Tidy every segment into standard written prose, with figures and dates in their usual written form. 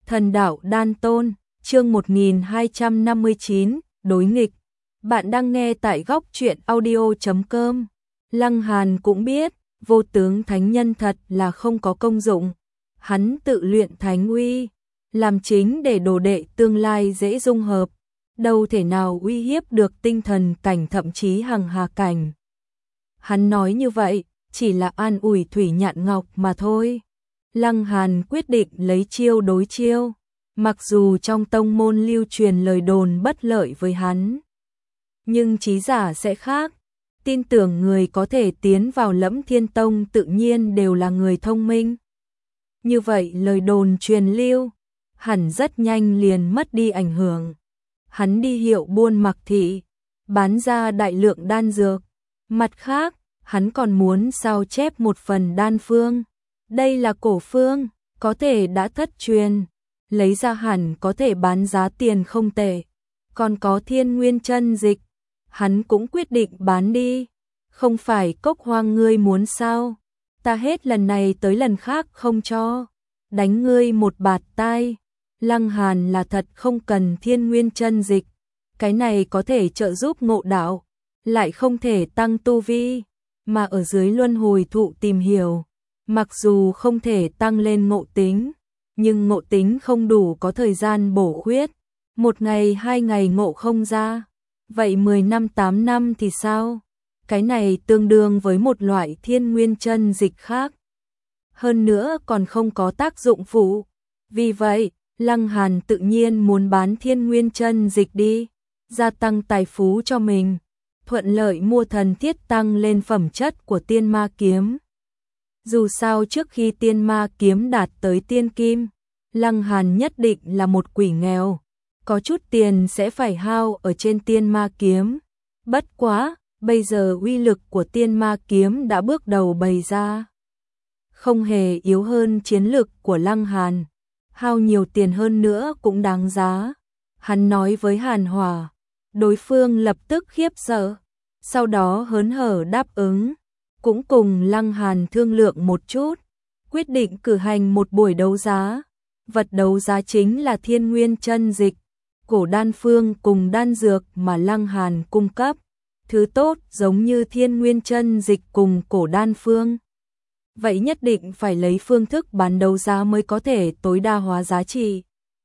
Thần đạo đan tôn, chương 1259, đối nghịch. Bạn đang nghe tại góc truyện audio.com. Lăng Hàn cũng biết, vô tướng thánh nhân thật là không có công dụng. Hắn tự luyện thánh uy, làm chính để đồ đệ tương lai dễ dung hợp, đâu thể nào uy hiếp được tinh thần cảnh thậm chí hằng hà cảnh. Hắn nói như vậy, chỉ là an ủi Thủy Nhạn Ngọc mà thôi. Lăng Hàn quyết định lấy chiêu đối chiêu, mặc dù trong tông môn lưu truyền lời đồn bất lợi với hắn. Nhưng trí giả sẽ khác, tin tưởng người có thể tiến vào Lẫm Thiên Tông tự nhiên đều là người thông minh. Như vậy lời đồn truyền lưu, hẳn rất nhanh liền mất đi ảnh hưởng. Hắn đi hiệu buôn Mặc Thị, bán ra đại lượng đan dược. Mặt khác, hắn còn muốn sao chép một phần đan phương. Đây là cổ phương, có thể đã thất truyền, lấy ra hẳn có thể bán giá tiền không tệ. Còn có Thiên Nguyên chân dịch, hắn cũng quyết định bán đi. Không phải Cốc Hoang ngươi muốn sao? Ta hết lần này tới lần khác không cho, đánh ngươi một bạt tai. Lăng Hàn là thật không cần Thiên Nguyên chân dịch, cái này có thể trợ giúp ngộ đạo, lại không thể tăng tu vi, mà ở dưới luân hồi thụ tìm hiểu. Mặc dù không thể tăng lên ngộ tính, nhưng ngộ tính không đủ có thời gian bổ khuyết. Một ngày 2 ngày ngộ không ra, vậy 10 năm 8 năm thì sao? Cái này tương đương với một loại Thiên Nguyên chân dịch khác. Hơn nữa còn không có tác dụng phụ. Vì vậy, Lăng Hàn tự nhiên muốn bán Thiên Nguyên chân dịch đi, gia tăng tài phú cho mình, thuận lợi mua thần thiết tăng lên phẩm chất của Tiên Ma kiếm. Dù sao trước khi Tiên Ma kiếm đạt tới tiên kim, Lăng Hàn nhất định là một quỷ nghèo, có chút tiền sẽ phải hao ở trên Tiên Ma kiếm. Bất quá, bây giờ uy lực của Tiên Ma kiếm đã bước đầu bày ra, không hề yếu hơn chiến lực của Lăng Hàn, hao nhiều tiền hơn nữa cũng đáng giá. Hắn nói với Hàn Hỏa, đối phương lập tức khiếp sợ, sau đó hớn hở đáp ứng. Cũng cùng Lăng Hàn thương lượng một chút, quyết định cử hành một buổi đấu giá. Vật đấu giá chính là Thiên Nguyên chân dịch, cổ đan phương cùng đan dược mà Lăng Hàn cung cấp. Thứ tốt giống như Thiên Nguyên chân dịch cùng cổ đan phương, vậy nhất định phải lấy phương thức bán đấu giá mới có thể tối đa hóa giá trị.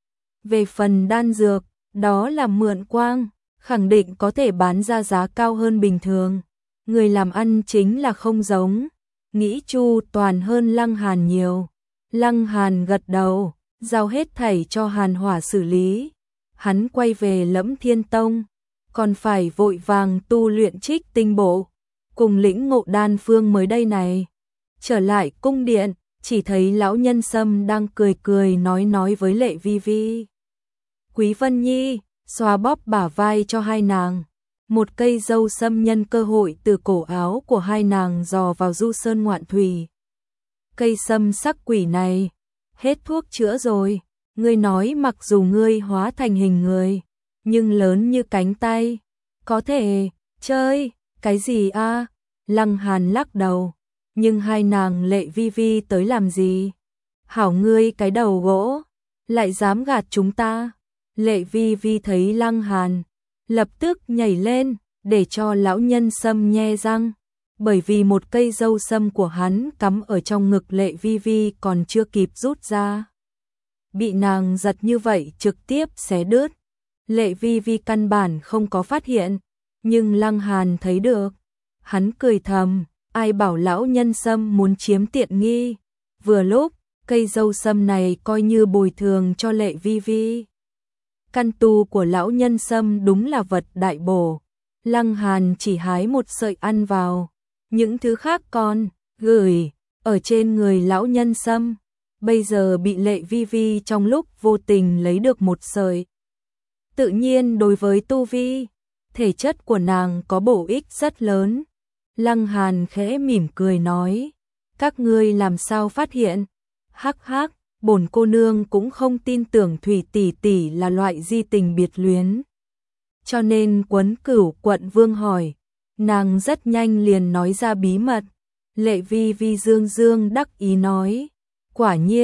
Về phần đan dược, đó là mượn quang, khẳng định có thể bán ra giá cao hơn bình thường. Người làm ăn chính là không giống, nghĩ chu toàn hơn Lăng Hàn nhiều. Lăng Hàn gật đầu, giao hết thảy cho Hàn Hỏa xử lý. Hắn quay về Lẫm Thiên Tông, còn phải vội vàng tu luyện Trích Tinh Bộ, cùng lĩnh ngộ đan phương mới đây này. Trở lại cung điện, chỉ thấy lão Nhân Sâm đang cười cười nói với Lệ Vi Vi. Quý Vân Nhi, xoa bóp bả vai cho hai nàng. Một cây dâu sâm nhân cơ hội từ cổ áo của hai nàng dò vào du sơn ngoạn thủy. Cây sâm sắc quỷ này, hết thuốc chữa rồi. Ngươi nói mặc dù ngươi hóa thành hình người, nhưng lớn như cánh tay, có thể chơi, cái gì a? Lăng Hàn lắc đầu, nhưng hai nàng Lệ Vi Vi tới làm gì? Hảo ngươi cái đầu gỗ, lại dám gạt chúng ta. Lệ Vi Vi thấy Lăng Hàn, lập tức nhảy lên, để cho lão Nhân Sâm nhe răng, bởi vì một cây dâu sâm của hắn cắm ở trong ngực Lệ Vi Vi còn chưa kịp rút ra. Bị nàng giật như vậy trực tiếp xé đứt. Lệ Vi Vi căn bản không có phát hiện, nhưng Lăng Hàn thấy được. Hắn cười thầm, ai bảo lão Nhân Sâm muốn chiếm tiện nghi. Vừa lúc, cây dâu sâm này coi như bồi thường cho Lệ Vi Vi. Căn tu của lão Nhân Sâm đúng là vật đại bổ. Lăng Hàn chỉ hái một sợi ăn vào, những thứ khác còn gửi ở trên người lão Nhân Sâm. Bây giờ bị Lệ Vi Vi trong lúc vô tình lấy được một sợi. Tự nhiên đối với tu vi, thể chất của nàng có bổ ích rất lớn. Lăng Hàn khẽ mỉm cười nói, các ngươi làm sao phát hiện? Hắc hắc, bổn cô nương cũng không tin tưởng Thủy tỷ tỷ là loại di tình biệt luyến. Cho nên Quấn Cửu quận vương hỏi, nàng rất nhanh liền nói ra bí mật. Lệ Vi Vi dương dương đắc ý nói, quả nhiên,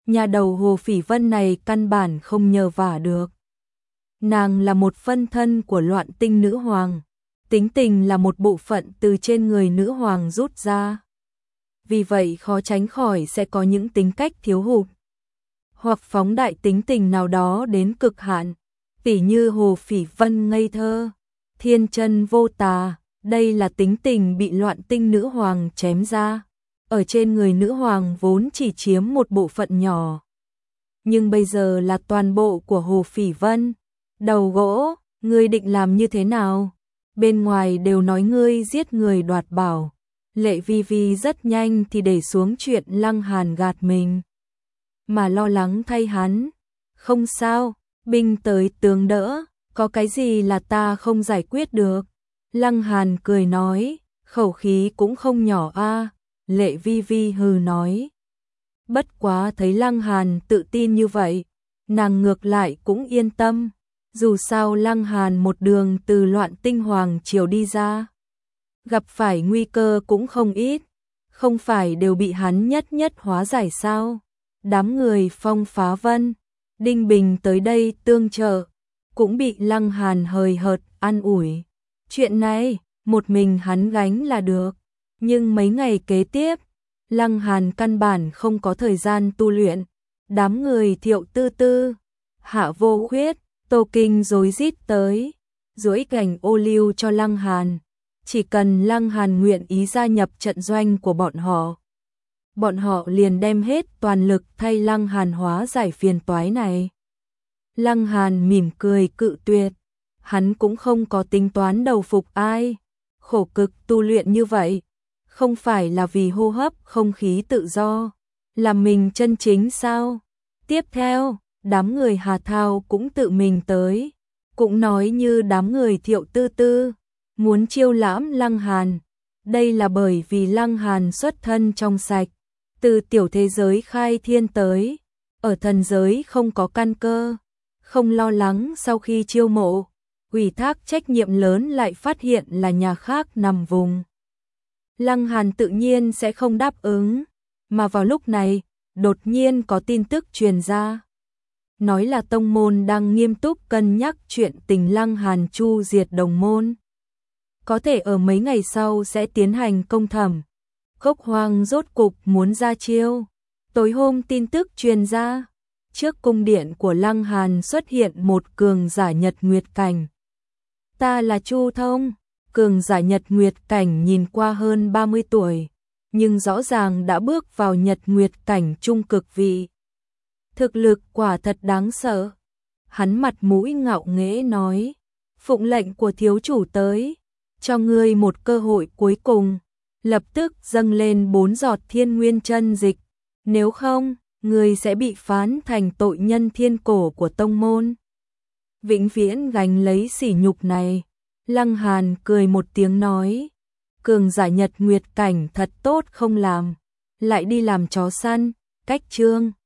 Nhà đầu Hồ Phỉ Vân này căn bản không nhờ vả được. Nàng là một phân thân của Loạn Tinh nữ hoàng, tính tình là một bộ phận từ trên người nữ hoàng rút ra. Vì vậy khó tránh khỏi sẽ có những tính cách thiếu hụt, hoặc phóng đại tính tình nào đó đến cực hạn, tỉ như Hồ Phỉ Vân ngây thơ, thiên chân vô tà, đây là tính tình bị Loạn Tinh nữ hoàng chém ra. Ở trên người nữ hoàng vốn chỉ chiếm một bộ phận nhỏ, nhưng bây giờ là toàn bộ của Hồ Phỉ Vân. Đầu gỗ, ngươi định làm như thế nào? Bên ngoài đều nói ngươi giết người đoạt bảo. Lệ Vi Vi rất nhanh thì để xuống chuyện Lăng Hàn gạt mình, mà lo lắng thay hắn. Không sao, binh tới tướng đỡ, có cái gì là ta không giải quyết được? Lăng Hàn cười nói, khẩu khí cũng không nhỏ a. Lệ Vi Vi hừ nói. Bất quá thấy Lăng Hàn tự tin như vậy, nàng ngược lại cũng yên tâm. Dù sao Lăng Hàn một đường từ Loạn Tinh hoàng triều đi ra, gặp phải nguy cơ cũng không ít, không phải đều bị hắn nhất nhất hóa giải sao? Đám người Phong Phá Vân, Đinh Bình tới đây tương trợ, cũng bị Lăng Hàn hời hợt an ủi. Chuyện này, một mình hắn gánh là được, nhưng mấy ngày kế tiếp, Lăng Hàn căn bản không có thời gian tu luyện. Đám người Thiệu Tư Tư, Hạ Vô Khuyết, Tô Kinh rối rít tới, duỗi cảnh ô liu cho Lăng Hàn. Chỉ cần Lăng Hàn nguyện ý gia nhập trận doanh của bọn họ liền đem hết toàn lực thay Lăng Hàn hóa giải phiền toái này. Lăng Hàn mỉm cười cự tuyệt, hắn cũng không có tính toán đầu phục ai, khổ cực tu luyện như vậy, không phải là vì hô hấp không khí tự do, là mình chân chính sao? Tiếp theo, đám người Hà Thao cũng tự mình tới, cũng nói như đám người Thiệu Tư Tư, muốn chiêu lãm Lăng Hàn. Đây là bởi vì Lăng Hàn xuất thân trong sạch, từ tiểu thế giới khai thiên tới, ở thần giới không có căn cơ, không lo lắng sau khi chiêu mộ, ủy thác trách nhiệm lớn lại phát hiện là nhà khác nằm vùng. Lăng Hàn tự nhiên sẽ không đáp ứng, mà vào lúc này, đột nhiên có tin tức truyền ra. Nói là tông môn đang nghiêm túc cân nhắc chuyện tình Lăng Hàn chu diệt đồng môn. Có thể ở mấy ngày sau sẽ tiến hành công thẩm. Gốc Hoang rốt cục muốn ra chiêu. Tối hôm tin tức truyền ra, trước cung điện của Lăng Hàn xuất hiện một cường giả Nhật Nguyệt Cảnh. Ta là Chu Thông. Cường giả Nhật Nguyệt Cảnh nhìn qua hơn 30 tuổi, nhưng rõ ràng đã bước vào Nhật Nguyệt Cảnh trung cực vị. Thực lực quả thật đáng sợ. Hắn mặt mũi ngạo nghễ nói, phụng lệnh của thiếu chủ tới, cho ngươi một cơ hội cuối cùng, lập tức dâng lên 4 giọt thiên nguyên chân dịch, nếu không, ngươi sẽ bị phán thành tội nhân thiên cổ của tông môn. Vĩnh viễn gánh lấy sỉ nhục này. Lăng Hàn cười một tiếng nói, cường giả Nhật Nguyệt Cảnh thật tốt không làm, lại đi làm chó săn, cách chương.